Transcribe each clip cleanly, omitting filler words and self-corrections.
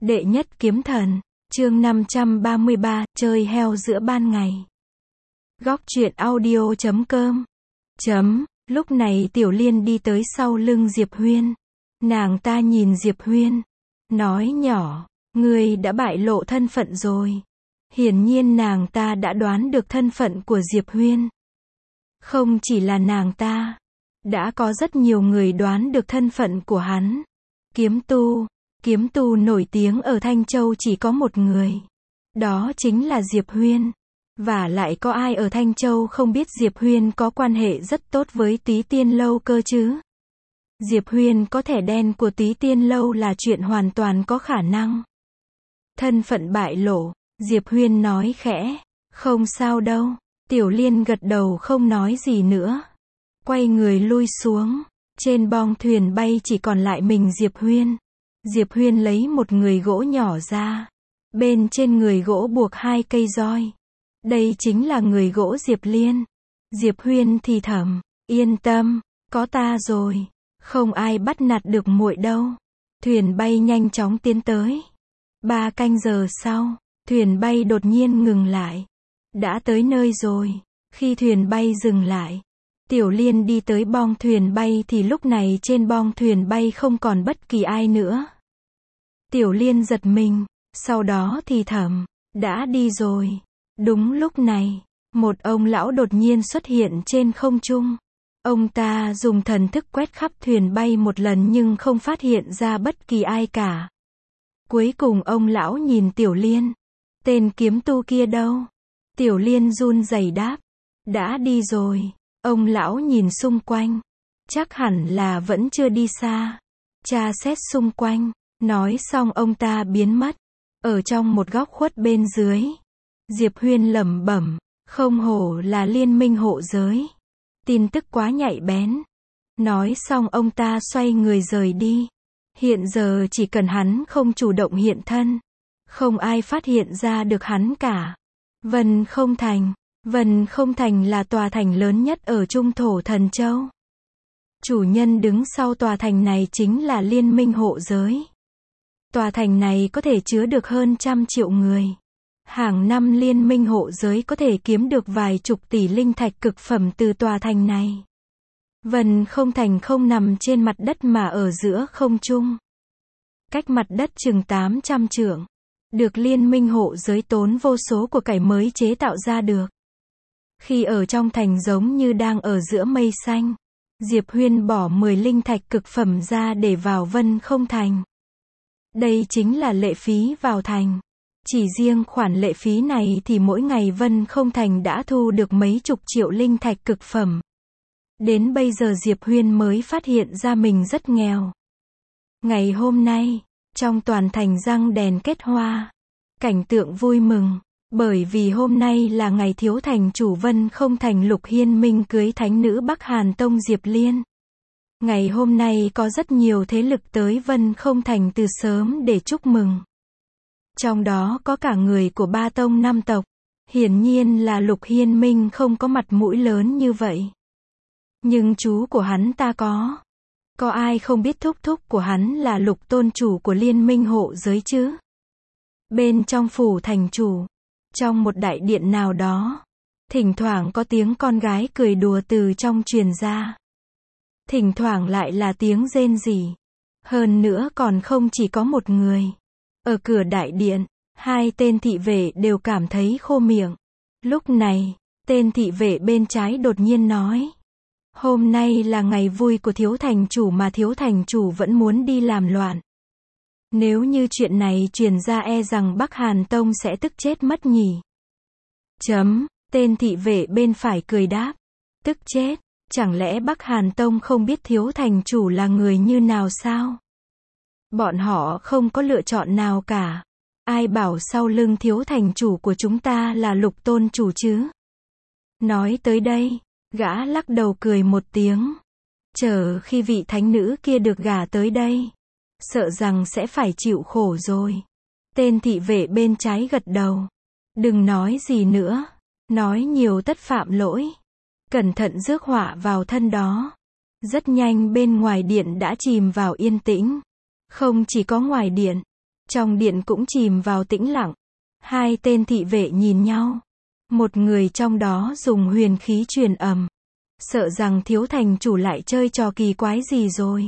Đệ nhất kiếm thần, chương 533, chơi heo giữa ban ngày. Góc truyện audio.com. Lúc này Tiểu Liên đi tới sau lưng Diệp Huyên. Nàng ta nhìn Diệp Huyên, nói nhỏ, ngươi đã bại lộ thân phận rồi. Hiển nhiên nàng ta đã đoán được thân phận của Diệp Huyên. Không chỉ là nàng ta, đã có rất nhiều người đoán được thân phận của hắn. Kiếm tu nổi tiếng ở Thanh Châu chỉ có một người. Đó chính là Diệp Huyên. Và lại có ai ở Thanh Châu không biết Diệp Huyên có quan hệ rất tốt với Túy Tiên Lâu cơ chứ? Diệp Huyên có thẻ đen của Túy Tiên Lâu là chuyện hoàn toàn có khả năng. Thân phận bại lộ, Diệp Huyên nói khẽ, không sao đâu. Tiểu Liên gật đầu không nói gì nữa. Quay người lui xuống. Trên bong thuyền bay chỉ còn lại mình Diệp Huyên. Diệp Huyên lấy một người gỗ nhỏ ra. Bên trên người gỗ buộc 2 cây roi. Đây chính là người gỗ Diệp Liên. Diệp Huyên thì thầm, yên tâm, có ta rồi. Không ai bắt nạt được muội đâu. Thuyền bay nhanh chóng tiến tới. 3 canh giờ sau, thuyền bay đột nhiên ngừng lại. Đã tới nơi rồi. Khi thuyền bay dừng lại, Tiểu Liên đi tới bong thuyền bay thì lúc này trên bong thuyền bay không còn bất kỳ ai nữa. Tiểu Liên giật mình, sau đó thì thầm, đã đi rồi. Đúng lúc này, một ông lão đột nhiên xuất hiện trên không trung. Ông ta dùng thần thức quét khắp thuyền bay một lần nhưng không phát hiện ra bất kỳ ai cả. Cuối cùng ông lão nhìn Tiểu Liên. Tên kiếm tu kia đâu? Tiểu Liên run rẩy đáp, đã đi rồi. Ông lão nhìn xung quanh. Chắc hẳn là vẫn chưa đi xa. Tra xét xung quanh. Nói xong ông ta biến mất. Ở trong một góc khuất bên dưới. Diệp Huyên lẩm bẩm, không hổ là liên minh hộ giới. Tin tức quá nhạy bén. Nói xong ông ta xoay người rời đi. Hiện giờ chỉ cần hắn không chủ động hiện thân, không ai phát hiện ra được hắn cả. Vân Không Thành là tòa thành lớn nhất ở Trung Thổ Thần Châu. Chủ nhân đứng sau tòa thành này chính là liên minh hộ giới. Tòa thành này có thể chứa được hơn 100 triệu người. Hàng năm liên minh hộ giới có thể kiếm được vài chục tỷ linh thạch cực phẩm từ tòa thành này. Vân Không Thành không nằm trên mặt đất mà ở giữa không trung. Cách mặt đất chừng 800 trượng. Được liên minh hộ giới tốn vô số của cải mới chế tạo ra được. Khi ở trong thành giống như đang ở giữa mây xanh. Diệp Huyên bỏ 10 linh thạch cực phẩm ra để vào Vân Không Thành. Đây chính là lệ phí vào thành. Chỉ riêng khoản lệ phí này thì mỗi ngày Vân Không Thành đã thu được mấy chục triệu linh thạch cực phẩm. Đến bây giờ Diệp Huyên mới phát hiện ra mình rất nghèo. Ngày hôm nay, trong toàn thành răng đèn kết hoa. Cảnh tượng vui mừng. Bởi vì hôm nay là ngày thiếu thành chủ Vân Không Thành Lục Hiên Minh cưới thánh nữ Bắc Hàn Tông Diệp Liên. Ngày hôm nay có rất nhiều thế lực tới Vân Không Thành từ sớm để chúc mừng. Trong đó có cả người của 3 tông 5 tộc. Hiển nhiên là Lục Hiên Minh không có mặt mũi lớn như vậy. Nhưng chú của hắn ta có. Có ai không biết thúc thúc của hắn là Lục tôn chủ của liên minh hộ giới chứ? Bên trong phủ thành chủ, trong một đại điện nào đó, thỉnh thoảng có tiếng con gái cười đùa từ trong truyền ra. Thỉnh thoảng lại là tiếng rên rỉ. Hơn nữa còn không chỉ có một người. Ở cửa đại điện, 2 tên thị vệ đều cảm thấy khô miệng. Lúc này, tên thị vệ bên trái đột nhiên nói. Hôm nay là ngày vui của thiếu thành chủ mà thiếu thành chủ vẫn muốn đi làm loạn. Nếu như chuyện này truyền ra e rằng Bắc Hàn Tông sẽ tức chết mất nhỉ. Tên thị vệ bên phải cười đáp. Tức chết, chẳng lẽ Bắc Hàn Tông không biết thiếu thành chủ là người như nào sao? Bọn họ không có lựa chọn nào cả. Ai bảo sau lưng thiếu thành chủ của chúng ta là Lục tôn chủ chứ? Nói tới đây, gã lắc đầu cười một tiếng. Chờ khi vị thánh nữ kia được gả tới đây, sợ rằng sẽ phải chịu khổ rồi. Tên thị vệ bên trái gật đầu. Đừng nói gì nữa. Nói nhiều tất phạm lỗi. Cẩn thận rước họa vào thân đó. Rất nhanh bên ngoài điện đã chìm vào yên tĩnh. Không chỉ có ngoài điện, Trong điện cũng chìm vào tĩnh lặng. Hai tên thị vệ nhìn nhau. Một người trong đó dùng huyền khí truyền âm. Sợ rằng thiếu thành chủ lại chơi trò kỳ quái gì rồi.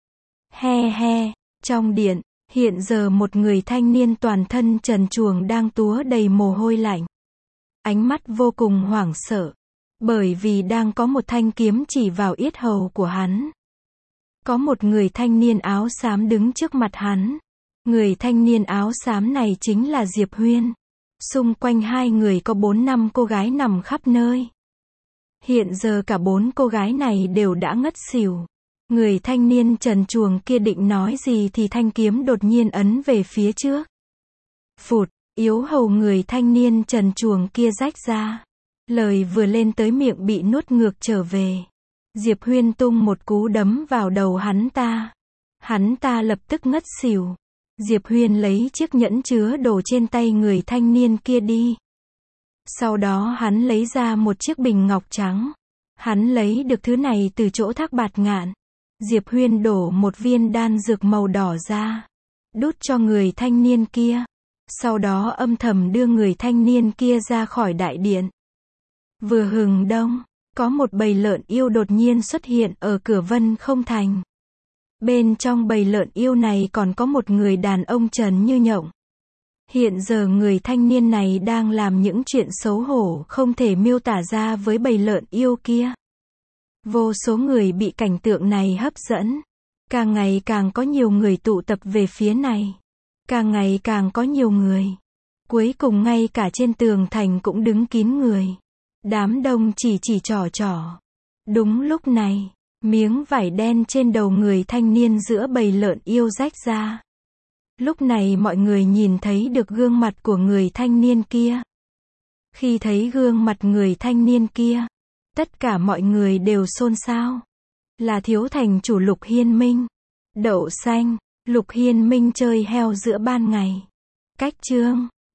He he, trong điện, hiện giờ một người thanh niên toàn thân trần truồng đang túa đầy mồ hôi lạnh. Ánh mắt vô cùng hoảng sợ. Bởi vì đang có một thanh kiếm chỉ vào yết hầu của hắn. Có một người thanh niên áo xám đứng trước mặt hắn. Người thanh niên áo xám này chính là Diệp Huyên. Xung quanh hai người có 4-5 cô gái nằm khắp nơi. Hiện giờ cả 4 cô gái này đều đã ngất xỉu. Người thanh niên trần truồng kia định nói gì thì thanh kiếm đột nhiên ấn về phía trước. Phụt, yếu hầu người thanh niên trần truồng kia rách ra. Lời vừa lên tới miệng bị nuốt ngược trở về. Diệp Huyên tung một cú đấm vào đầu hắn ta. Hắn ta lập tức ngất xỉu. Diệp Huyên lấy chiếc nhẫn chứa đồ trên tay người thanh niên kia đi. Sau đó hắn lấy ra một chiếc bình ngọc trắng. Hắn lấy được thứ này từ chỗ Thác Bạt Ngạn. Diệp Huyên đổ một viên đan dược màu đỏ ra. Đút cho người thanh niên kia. Sau đó âm thầm đưa người thanh niên kia ra khỏi đại điện. Vừa hừng đông, có một bầy lợn yêu đột nhiên xuất hiện ở cửa Vân Không Thành. Bên trong bầy lợn yêu này còn có một người đàn ông trần như nhộng. Hiện giờ người thanh niên này đang làm những chuyện xấu hổ không thể miêu tả ra với bầy lợn yêu kia. Vô số người bị cảnh tượng này hấp dẫn. Càng ngày càng có nhiều người tụ tập về phía này. Càng ngày càng có nhiều người. Cuối cùng ngay cả trên tường thành cũng đứng kín người. Đám đông chỉ trỏ. Đúng lúc này, miếng vải đen trên đầu người thanh niên giữa bầy lợn yêu rách ra. Lúc này mọi người nhìn thấy được gương mặt của người thanh niên kia. Khi thấy gương mặt người thanh niên kia, tất cả mọi người đều xôn xao. Là thiếu thành chủ Lục Hiên Minh. Đậu xanh, Lục Hiên Minh chơi heo giữa ban ngày. Cách chương